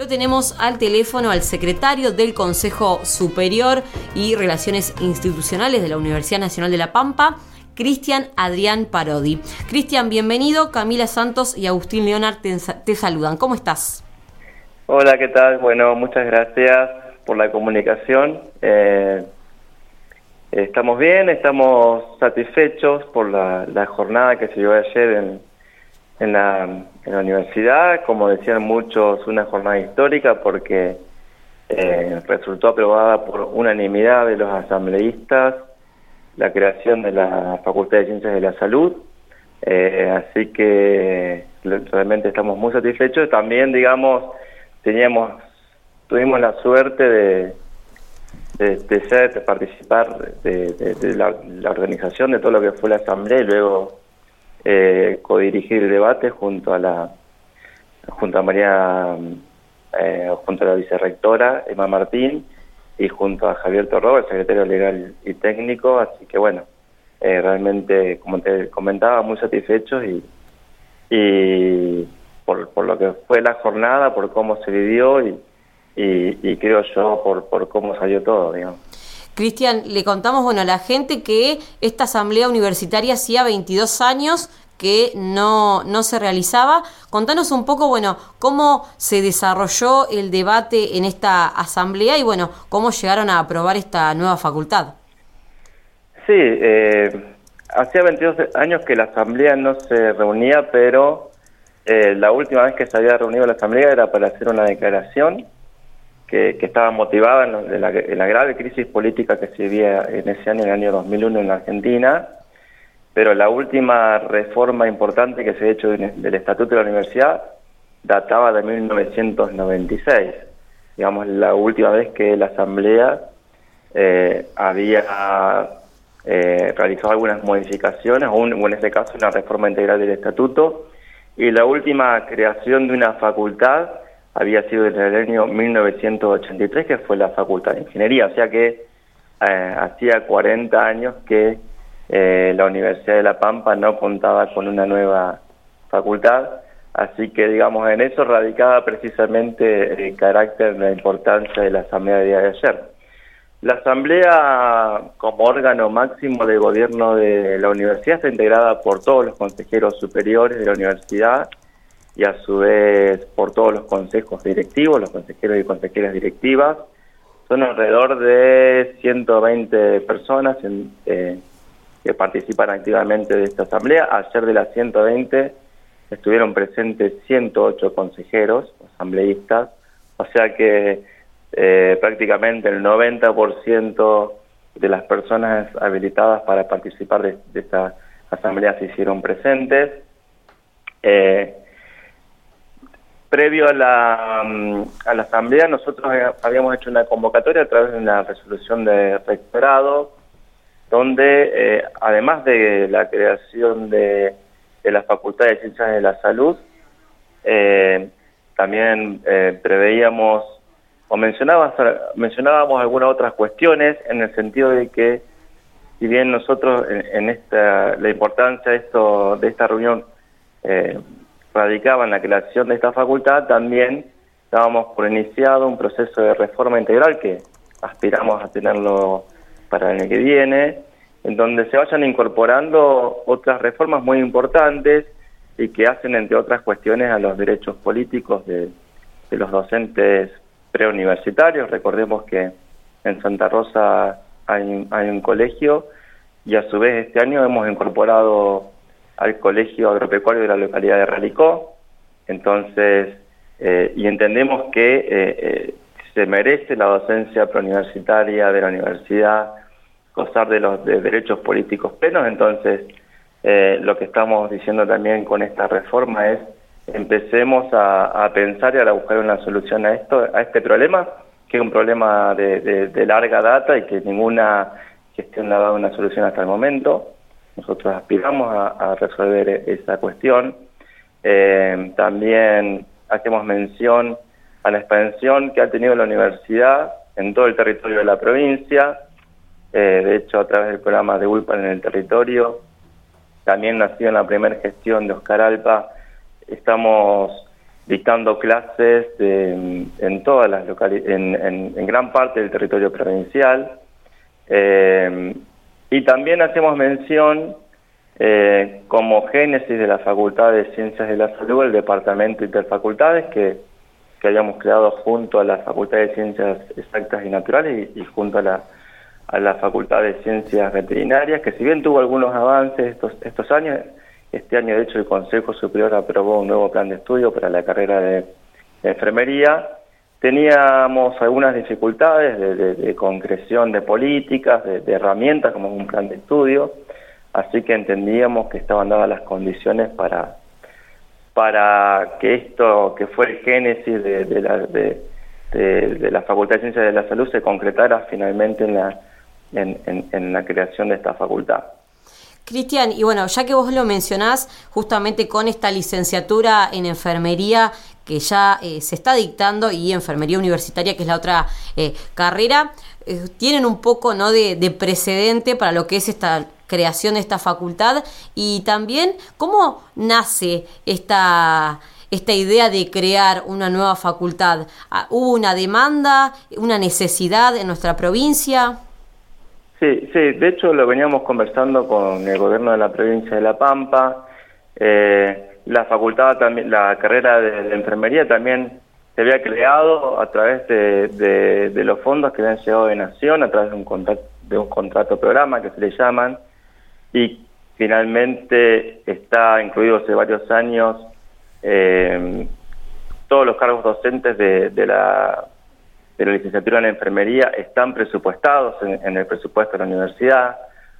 Lo tenemos al teléfono al secretario del Consejo Superior y Relaciones Institucionales de la Universidad Nacional de La Pampa, Cristian Adrián Parodi. Cristian, bienvenido. Camila Santos y Agustín Leonard te saludan. ¿Cómo estás? Hola, ¿qué tal? Bueno, muchas gracias por la comunicación. Estamos bien, estamos satisfechos por la jornada que se dio ayer en la universidad. Como decían muchos, una jornada histórica porque resultó aprobada por unanimidad de los asambleístas la creación de la Facultad de Ciencias de la Salud. Así que realmente estamos muy satisfechos. También, digamos, tuvimos la suerte de participar de la organización de todo lo que fue la asamblea y luego codirigir el debate junto a la vicerrectora Emma Martín y junto a Javier Torró, el secretario legal y técnico. Así que bueno, realmente, como te comentaba, muy satisfechos y por lo que fue la jornada, por cómo se vivió y creo yo por cómo salió todo, digamos. Cristian, le contamos a la gente que esta asamblea universitaria hacía 22 años que no se realizaba. Contanos un poco, cómo se desarrolló el debate en esta asamblea y, cómo llegaron a aprobar esta nueva facultad. Sí, hacía 22 años que la asamblea no se reunía, pero la última vez que se había reunido la asamblea era para hacer una declaración que estaba motivada en la grave crisis política que se vivía en ese año, en el año 2001 en la Argentina. Pero la última reforma importante que se ha hecho del Estatuto de la Universidad databa de 1996. Digamos, la última vez que la Asamblea había realizado algunas modificaciones, o en este caso una reforma integral del Estatuto, y la última creación de una facultad había sido en el año 1983, que fue la Facultad de Ingeniería. O sea que hacía 40 años que la Universidad de La Pampa no contaba con una nueva facultad, así que digamos en eso radicaba precisamente el carácter, la importancia de la asamblea del día de ayer. La asamblea, como órgano máximo de gobierno de la universidad, está integrada por todos los consejeros superiores de la universidad y a su vez por todos los consejos directivos, los consejeros y consejeras directivas. Son alrededor de 120 personas que participan activamente de esta asamblea. Ayer de las 120 estuvieron presentes 108 consejeros, asambleístas, o sea que prácticamente el 90% de las personas habilitadas para participar de esta asamblea se hicieron presentes. Previo a la asamblea, nosotros habíamos hecho una convocatoria a través de una resolución de rectorado, donde además de la creación de la Facultad de Ciencias de la Salud, también preveíamos o mencionábamos algunas otras cuestiones, en el sentido de que, si bien nosotros la importancia de esta reunión radicaba en la creación de esta facultad, también dábamos por iniciado un proceso de reforma integral que aspiramos a tenerlo para el año que viene, en donde se vayan incorporando otras reformas muy importantes y que hacen, entre otras cuestiones, a los derechos políticos de los docentes preuniversitarios. Recordemos que en Santa Rosa hay un colegio y a su vez este año hemos incorporado al Colegio Agropecuario de la localidad de Ralicó. Entonces, y entendemos que se merece la docencia preuniversitaria de la universidad gozar de los derechos políticos plenos. Entonces, lo que estamos diciendo también con esta reforma es: empecemos a pensar y a buscar una solución a este problema, que es un problema de larga data y que ninguna gestión ha dado una solución hasta el momento. Nosotros aspiramos a resolver esa cuestión. También hacemos mención a la expansión que ha tenido la universidad en todo el territorio de la provincia. De hecho, a través del programa de ULPA en el territorio, también nacido en la primera gestión de Oscar Alpa, estamos dictando clases en todas las en gran parte del territorio provincial. Y también hacemos mención, como génesis de la Facultad de Ciencias de la Salud, el Departamento Interfacultades, que habíamos creado junto a la Facultad de Ciencias Exactas y Naturales y junto a la Facultad de Ciencias Veterinarias, que si bien tuvo algunos avances estos años, este año de hecho el Consejo Superior aprobó un nuevo plan de estudio para la carrera de enfermería. Teníamos algunas dificultades de concreción de políticas, de herramientas como un plan de estudio, así que entendíamos que estaban dadas las condiciones para que esto, que fue el génesis de la Facultad de Ciencias de la Salud, se concretara finalmente en la creación de esta facultad. Cristian, y bueno, ya que vos lo mencionás, justamente con esta licenciatura en enfermería que ya se está dictando, y enfermería universitaria, que es la otra carrera, tienen un poco, ¿no?, de precedente para lo que es esta creación de esta facultad. Y también, ¿cómo nace esta idea de crear una nueva facultad? ¿Hubo una demanda, una necesidad en nuestra provincia? Sí, de hecho lo veníamos conversando con el gobierno de la provincia de La Pampa. La facultad también, la carrera de enfermería también se había creado a través de los fondos que habían llegado de Nación, a través de un contrato programa que se le llaman, y finalmente está incluido hace varios años todos los cargos docentes de la licenciatura en enfermería están presupuestados en el presupuesto de la universidad.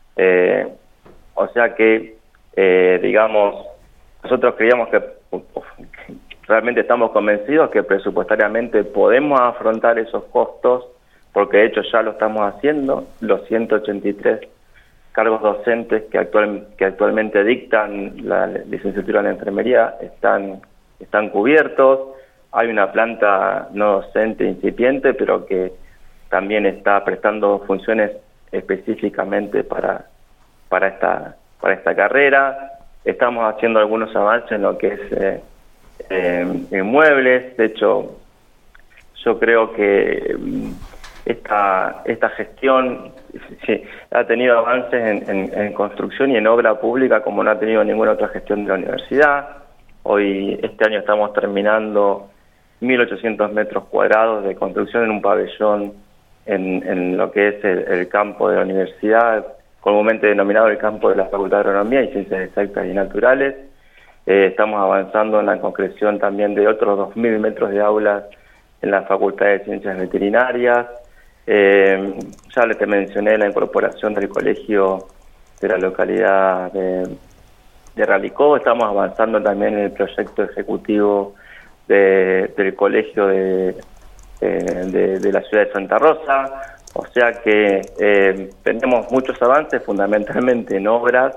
O sea que, digamos, nosotros creíamos que realmente estamos convencidos que presupuestariamente podemos afrontar esos costos, porque de hecho ya lo estamos haciendo. Los 183 cargos docentes que actualmente dictan la licenciatura en enfermería están cubiertos. Hay una planta no docente incipiente, pero que también está prestando funciones específicamente para esta carrera. Estamos haciendo algunos avances en lo que es inmuebles. De hecho, yo creo que esta gestión sí, ha tenido avances en construcción y en obra pública como no ha tenido ninguna otra gestión de la universidad. Este año estamos terminando 1.800 metros cuadrados de construcción en un pabellón en lo que es el campo de la universidad, comúnmente denominado el campo de la Facultad de Agronomía y Ciencias Exactas y Naturales. Estamos avanzando en la concreción también de otros 2.000 metros de aulas en la Facultad de Ciencias Veterinarias. Ya les mencioné la incorporación del colegio de la localidad de Ralicó. Estamos avanzando también en el proyecto ejecutivo del colegio de la ciudad de Santa Rosa. O sea que tenemos muchos avances, fundamentalmente en obras.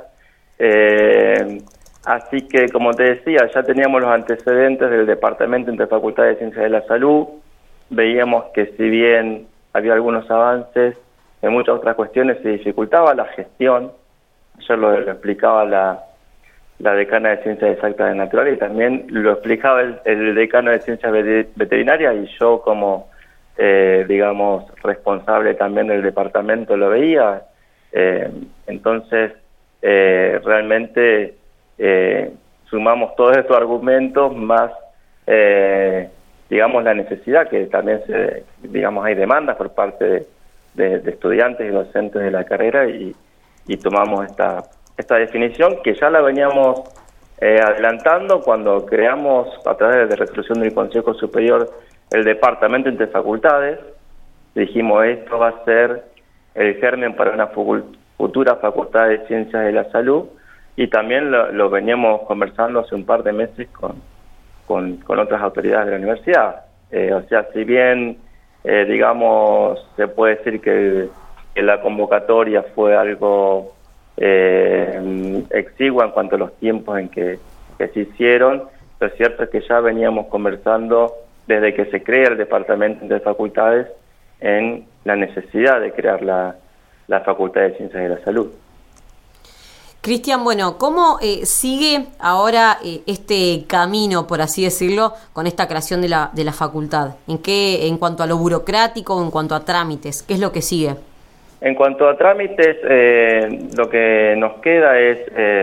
Así que, como te decía, ya teníamos los antecedentes del Departamento Interfacultad de Ciencias de la Salud. Veíamos que si bien había algunos avances, en muchas otras cuestiones se dificultaba la gestión. Ayer lo explicaba la decana de Ciencias Exactas y Naturales, y también lo explicaba el decano de Ciencias Veterinarias, y yo como, digamos, responsable también del departamento lo veía. Entonces, realmente sumamos todos estos argumentos más, digamos, la necesidad que también hay demandas por parte de estudiantes y docentes de la carrera, y tomamos esta definición que ya la veníamos adelantando cuando creamos, a través de resolución del Consejo Superior, el Departamento Interfacultades. Dijimos, esto va a ser el germen para una futura Facultad de Ciencias de la Salud, y también lo veníamos conversando hace un par de meses con otras autoridades de la universidad. O sea, si bien, digamos, se puede decir que la convocatoria fue algo exigua en cuanto a los tiempos en que se hicieron, lo cierto es que ya veníamos conversando desde que se crea el Departamento de Facultades en la necesidad de crear la Facultad de Ciencias de la Salud. Cristian, bueno, ¿cómo sigue ahora este camino, por así decirlo, con esta creación de la facultad? En cuanto a lo burocrático, en cuanto a trámites, qué es lo que sigue? En cuanto a trámites, lo que nos queda es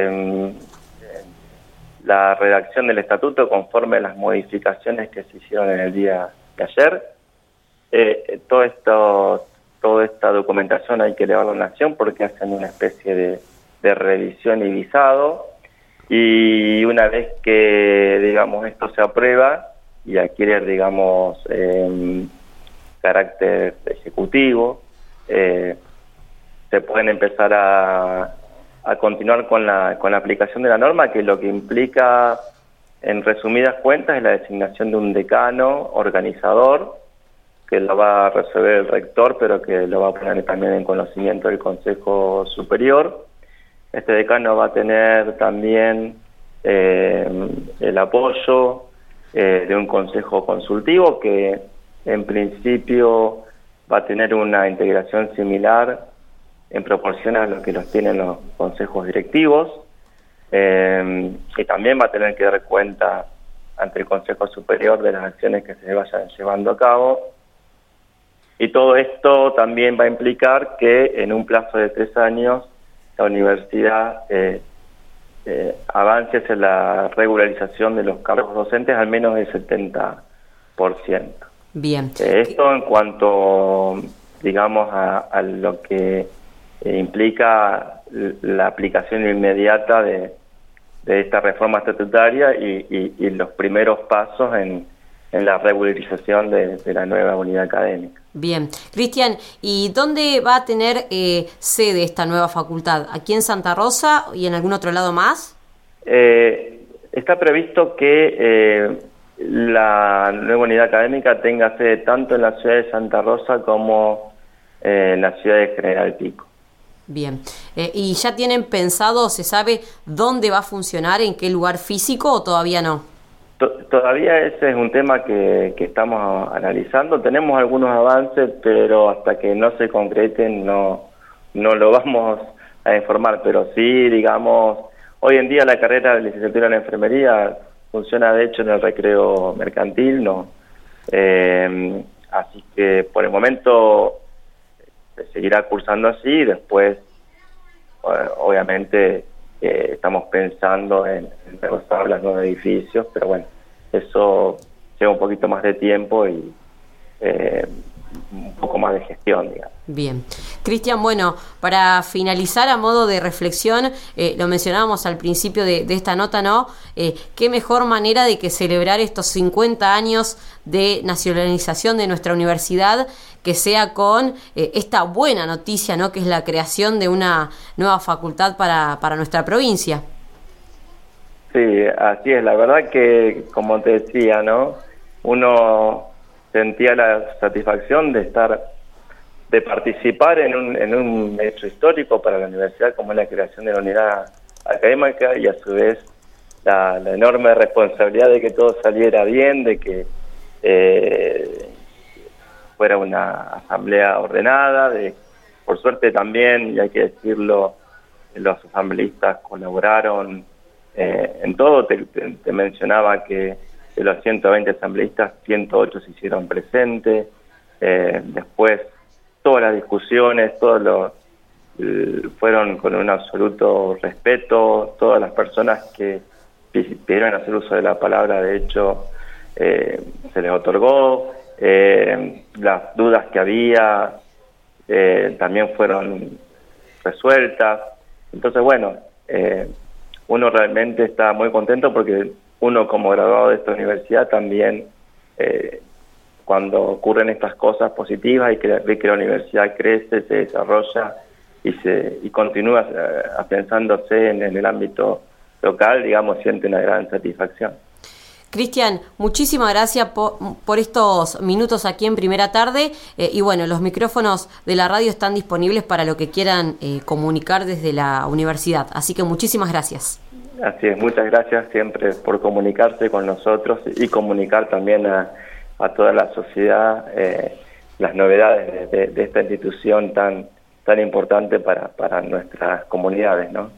la redacción del estatuto conforme a las modificaciones que se hicieron en el día de ayer. Toda esta documentación hay que elevarla a la Nación porque hacen una especie de revisión y visado, y una vez que, digamos, esto se aprueba y adquiere, digamos, carácter ejecutivo, se pueden empezar a continuar con la aplicación de la norma, que lo que implica, en resumidas cuentas, es la designación de un decano organizador, que lo va a resolver el rector, pero que lo va a poner también en conocimiento del Consejo Superior. Este decano va a tener también el apoyo de un consejo consultivo que en principio va a tener una integración similar en proporción a lo que los tienen los consejos directivos, y también va a tener que dar cuenta ante el Consejo Superior de las acciones que se vayan llevando a cabo. Y todo esto también va a implicar que en un plazo de 3 años la universidad avance hacia la regularización de los cargos docentes al menos del 70%. Bien. Esto en cuanto, digamos, a lo que implica la aplicación inmediata de esta reforma estatutaria y los primeros pasos en la regularización de la nueva unidad académica. Bien. Cristian, ¿y dónde va a tener sede esta nueva facultad? ¿Aquí en Santa Rosa y en algún otro lado más? Está previsto que la nueva unidad académica tenga sede tanto en la ciudad de Santa Rosa como en la ciudad de General Pico. Bien. ¿Y ya tienen pensado, se sabe dónde va a funcionar, en qué lugar físico, o todavía no? Todavía ese es un tema que estamos analizando. Tenemos algunos avances, pero hasta que no se concreten no lo vamos a informar. Pero sí, digamos, hoy en día la carrera de licenciatura en enfermería funciona de hecho en el recreo mercantil, ¿no? Así que por el momento se seguirá cursando así, y después obviamente estamos pensando en reforzar los nuevos edificios, pero bueno, eso lleva un poquito más de tiempo y un poco más de gestión, digamos. Bien. Cristian, bueno, para finalizar, a modo de reflexión, lo mencionábamos al principio de esta nota, ¿no? Qué mejor manera de que celebrar estos 50 años de nacionalización de nuestra universidad que sea con esta buena noticia, ¿no? Que es la creación de una nueva facultad para nuestra provincia. Sí, así es. La verdad que, como te decía, ¿no? Uno sentía la satisfacción de participar en un hecho histórico para la universidad, como es la creación de la unidad académica, y a su vez la enorme responsabilidad de que todo saliera bien, de que fuera una asamblea ordenada. Por suerte también, y hay que decirlo, los asambleístas colaboraron en todo. Te mencionaba que de los 120 asambleístas, 108 se hicieron presentes. Después todas las discusiones, fueron con un absoluto respeto. Todas las personas que pidieron hacer uso de la palabra, de hecho, se les otorgó. Las dudas que había también fueron resueltas. Entonces, bueno, uno realmente está muy contento porque uno, como graduado de esta universidad, también cuando ocurren estas cosas positivas y que la universidad crece, se desarrolla y continúa afianzándose en el ámbito local, digamos, siente una gran satisfacción. Cristian, muchísimas gracias por estos minutos aquí en Primera Tarde, y bueno, los micrófonos de la radio están disponibles para lo que quieran comunicar desde la universidad, así que muchísimas gracias. Así es, muchas gracias siempre por comunicarse con nosotros y comunicar también a toda la sociedad las novedades de esta institución tan importante para nuestras comunidades, ¿no?